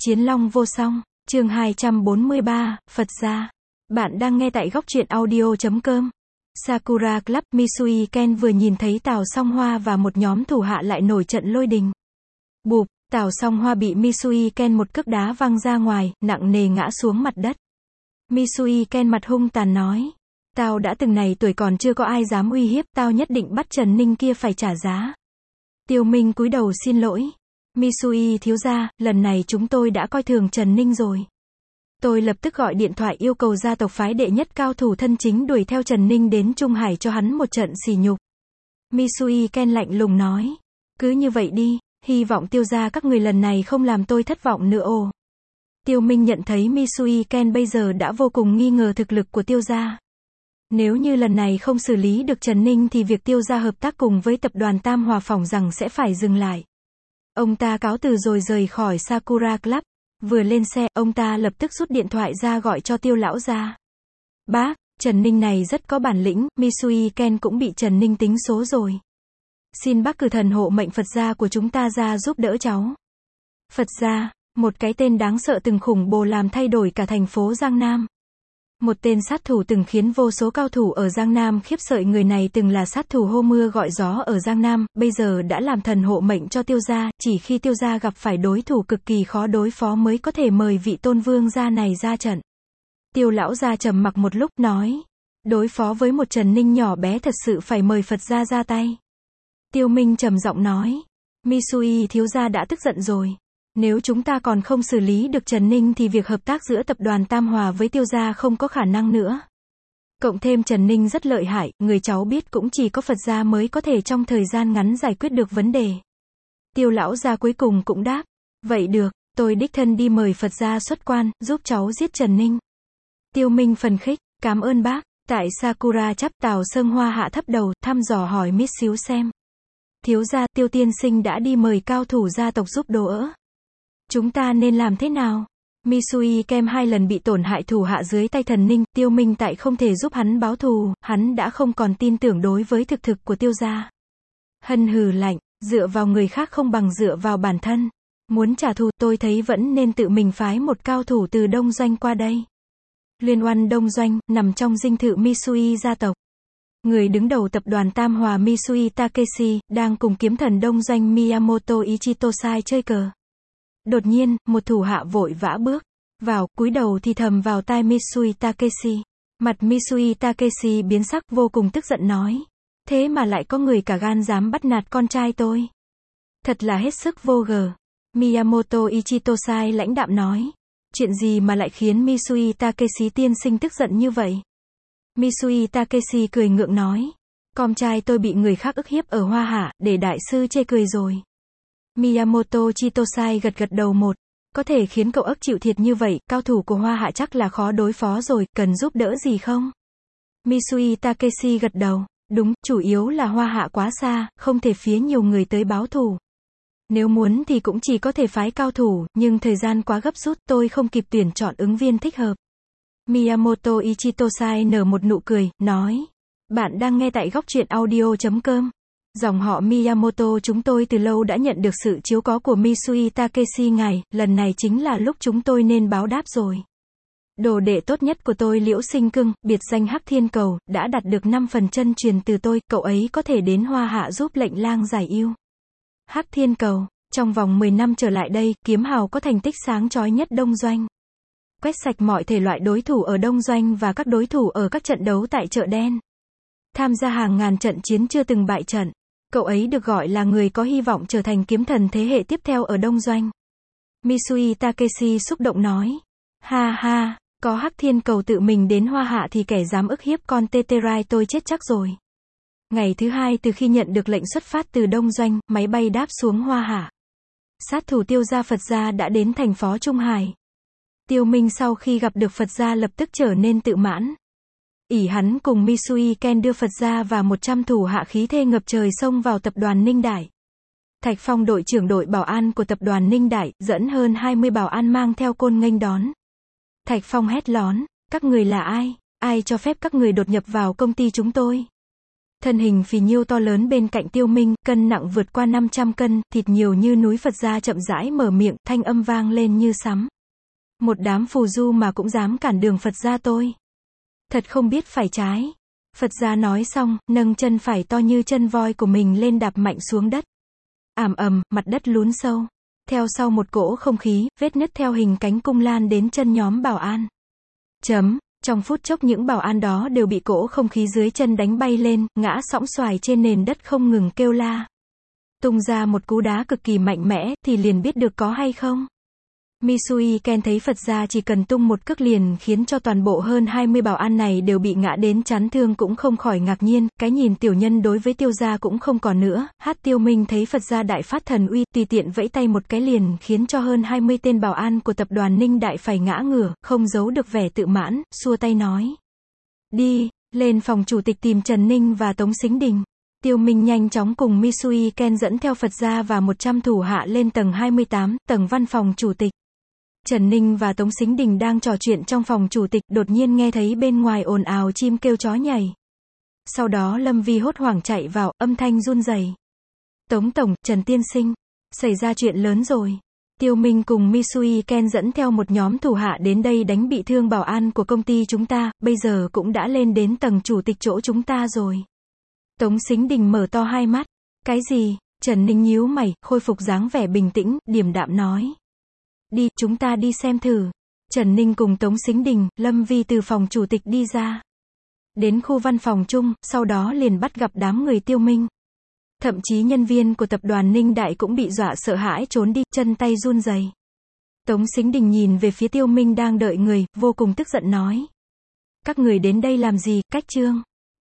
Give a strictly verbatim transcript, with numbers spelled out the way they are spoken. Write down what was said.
Chiến Long vô song, chương hai trăm bốn mươi ba, Phật gia. Bạn đang nghe tại góc truyện audio chấm com. Sakura Club, Misui Ken vừa nhìn thấy Tào Song Hoa và một nhóm thủ hạ lại nổi trận lôi đình. Bụp, Tào Song Hoa bị Misui Ken một cước đá văng ra ngoài, nặng nề ngã xuống mặt đất. Misui Ken mặt hung tàn nói, tao đã từng này tuổi còn chưa có ai dám uy hiếp, tao nhất định bắt Trần Ninh kia phải trả giá. Tiêu Minh cúi đầu xin lỗi. Misui thiếu gia, lần này chúng tôi đã coi thường Trần Ninh rồi. Tôi lập tức gọi điện thoại yêu cầu gia tộc phái đệ nhất cao thủ thân chính đuổi theo Trần Ninh đến Trung Hải cho hắn một trận sỉ nhục. Misui Ken lạnh lùng nói, cứ như vậy đi, hy vọng tiêu gia các người lần này không làm tôi thất vọng nữa ồ. Tiêu Minh nhận thấy Misui Ken bây giờ đã vô cùng nghi ngờ thực lực của tiêu gia. Nếu như lần này không xử lý được Trần Ninh thì việc tiêu gia hợp tác cùng với tập đoàn Tam Hòa phỏng rằng sẽ phải dừng lại. Ông ta cáo từ rồi rời khỏi Sakura Club. Vừa lên xe, ông ta lập tức rút điện thoại ra gọi cho Tiêu lão gia. Bác, Trần Ninh này rất có bản lĩnh, Misui Ken cũng bị Trần Ninh tính số rồi. Xin bác cử thần hộ mệnh Phật gia của chúng ta ra giúp đỡ cháu. Phật gia, một cái tên đáng sợ từng khủng bố làm thay đổi cả thành phố Giang Nam. Một tên sát thủ từng khiến vô số cao thủ ở Giang Nam khiếp sợ, người này từng là sát thủ hô mưa gọi gió ở Giang Nam, bây giờ đã làm thần hộ mệnh cho tiêu gia, chỉ khi tiêu gia gặp phải đối thủ cực kỳ khó đối phó mới có thể mời vị tôn vương gia này ra trận. Tiêu lão gia trầm mặc một lúc, nói, đối phó với một Trần Ninh nhỏ bé thật sự phải mời Phật gia ra tay. Tiêu Minh trầm giọng nói, Misui thiếu gia đã tức giận rồi. Nếu chúng ta còn không xử lý được Trần Ninh thì việc hợp tác giữa tập đoàn Tam Hòa với tiêu gia không có khả năng nữa. Cộng thêm Trần Ninh rất lợi hại, người cháu biết cũng chỉ có Phật gia mới có thể trong thời gian ngắn giải quyết được vấn đề. Tiêu lão gia cuối cùng cũng đáp, vậy được, tôi đích thân đi mời Phật gia xuất quan, giúp cháu giết Trần Ninh. Tiêu Minh phần khích, cảm ơn bác. Tại Sakura chắp Tào Sơn Hoa hạ thấp đầu, thăm dò hỏi Miss xíu xem. Thiếu gia, Tiêu tiên sinh đã đi mời cao thủ gia tộc giúp đỡ. Chúng ta nên làm thế nào? Misui Ken hai lần bị tổn hại thủ hạ dưới tay thần Ninh, Tiêu Minh tại không thể giúp hắn báo thù, hắn đã không còn tin tưởng đối với thực thực của tiêu gia. Hân hừ lạnh, dựa vào người khác không bằng dựa vào bản thân. Muốn trả thù, tôi thấy vẫn nên tự mình phái một cao thủ từ Đông Doanh qua đây. Liên oan Đông Doanh, nằm trong dinh thự Misui gia tộc. Người đứng đầu tập đoàn Tam Hòa Misui Takeshi, đang cùng kiếm thần Đông Doanh Miyamoto Ichitosai chơi cờ. Đột nhiên, một thủ hạ vội vã bước vào, cúi đầu thì thầm vào tai Misui Takeshi. Mặt Misui Takeshi biến sắc, vô cùng tức giận nói, thế mà lại có người cả gan dám bắt nạt con trai tôi. Thật là hết sức vô gờ. Miyamoto Ichitosai lãnh đạm nói, chuyện gì mà lại khiến Misui Takeshi tiên sinh tức giận như vậy? Misui Takeshi cười ngượng nói, con trai tôi bị người khác ức hiếp ở Hoa Hạ, để đại sư chê cười rồi. Miyamoto Chitosai gật gật đầu, một, có thể khiến cậu ức chịu thiệt như vậy, cao thủ của Hoa Hạ chắc là khó đối phó rồi, cần giúp đỡ gì không? Misui Takeshi gật đầu, đúng, chủ yếu là Hoa Hạ quá xa, không thể phía nhiều người tới báo thù. Nếu muốn thì cũng chỉ có thể phái cao thủ, nhưng thời gian quá gấp rút, tôi không kịp tuyển chọn ứng viên thích hợp. Miyamoto Ichitosai nở một nụ cười, nói, bạn đang nghe tại góc truyện audio chấm com. Dòng họ Miyamoto chúng tôi từ lâu đã nhận được sự chiếu cố của Misui Takeshi ngài, lần này chính là lúc chúng tôi nên báo đáp rồi. Đồ đệ tốt nhất của tôi Liễu Sinh Cưng, biệt danh Hắc Thiên Cầu, đã đạt được năm phần chân truyền từ tôi, cậu ấy có thể đến Hoa Hạ giúp lệnh lang giải yêu. Hắc Thiên Cầu, trong vòng mười năm trở lại đây, kiếm hào có thành tích sáng chói nhất Đông Doanh. Quét sạch mọi thể loại đối thủ ở Đông Doanh và các đối thủ ở các trận đấu tại chợ đen. Tham gia hàng ngàn trận chiến chưa từng bại trận. Cậu ấy được gọi là người có hy vọng trở thành kiếm thần thế hệ tiếp theo ở Đông Doanh. Misui Takeshi xúc động nói, ha ha, có Hắc Thiên Cầu tự mình đến Hoa Hạ thì kẻ dám ức hiếp con Teterai tôi chết chắc rồi. Ngày thứ hai từ khi nhận được lệnh xuất phát từ Đông Doanh, máy bay đáp xuống Hoa Hạ. Sát thủ tiêu gia Phật gia đã đến thành phố Trung Hải. Tiêu Minh sau khi gặp được Phật gia lập tức trở nên tự mãn. ỷ hắn cùng Misui Ken đưa Phật gia và một trăm thủ hạ khí thế ngập trời xông vào tập đoàn Ninh Đại. Thạch Phong đội trưởng đội bảo an của tập đoàn Ninh Đại, dẫn hơn hai mươi bảo an mang theo côn nghênh đón. Thạch Phong hét lón, các người là ai? Ai cho phép các người đột nhập vào công ty chúng tôi? Thân hình phì nhiêu to lớn bên cạnh Tiêu Minh, cân nặng vượt qua năm trăm cân, thịt nhiều như núi. Phật gia chậm rãi mở miệng, thanh âm vang lên như sấm. Một đám phù du mà cũng dám cản đường Phật gia tôi. Thật không biết phải trái. Phật gia nói xong, nâng chân phải to như chân voi của mình lên đạp mạnh xuống đất. Ảm ầm, mặt đất lún sâu. Theo sau một cỗ không khí, vết nứt theo hình cánh cung lan đến chân nhóm bảo an. Chấm. Trong phút chốc những bảo an đó đều bị cỗ không khí dưới chân đánh bay lên, ngã sõng xoài trên nền đất không ngừng kêu la. Tung ra một cú đá cực kỳ mạnh mẽ, thì liền biết được có hay không. Misui Ken thấy Phật gia chỉ cần tung một cước liền khiến cho toàn bộ hơn hai mươi bảo an này đều bị ngã đến chán thương, cũng không khỏi ngạc nhiên, cái nhìn tiểu nhân đối với Tiêu gia cũng không còn nữa. Hát Tiêu Minh thấy Phật gia đại phát thần uy, tùy tiện vẫy tay một cái liền khiến cho hơn hai mươi tên bảo an của tập đoàn Ninh Đại phải ngã ngửa, không giấu được vẻ tự mãn, xua tay nói. Đi, lên phòng chủ tịch tìm Trần Ninh và Tống Sính Đình. Tiêu Minh nhanh chóng cùng Misui Ken dẫn theo Phật gia và một trăm thủ hạ lên tầng hai mươi tám, tầng văn phòng chủ tịch. Trần Ninh và Tống Sính Đình đang trò chuyện trong phòng chủ tịch, đột nhiên nghe thấy bên ngoài ồn ào chim kêu chó nhảy. Sau đó Lâm Vi hốt hoảng chạy vào, âm thanh run rẩy. Tống tổng, Trần tiên sinh, xảy ra chuyện lớn rồi. Tiêu Minh cùng Misui Ken dẫn theo một nhóm thủ hạ đến đây đánh bị thương bảo an của công ty chúng ta, bây giờ cũng đã lên đến tầng chủ tịch chỗ chúng ta rồi. Tống Sính Đình mở to hai mắt. Cái gì? Trần Ninh nhíu mày, khôi phục dáng vẻ bình tĩnh, điềm đạm nói. Đi, chúng ta đi xem thử. Trần Ninh cùng Tống Sính Đình, Lâm Vi từ phòng chủ tịch đi ra. Đến khu văn phòng chung, sau đó liền bắt gặp đám người Tiêu Minh. Thậm chí nhân viên của tập đoàn Ninh Đại cũng bị dọa sợ hãi trốn đi, chân tay run rẩy. Tống Sính Đình nhìn về phía Tiêu Minh đang đợi người, vô cùng tức giận nói. Các người đến đây làm gì, cách trương?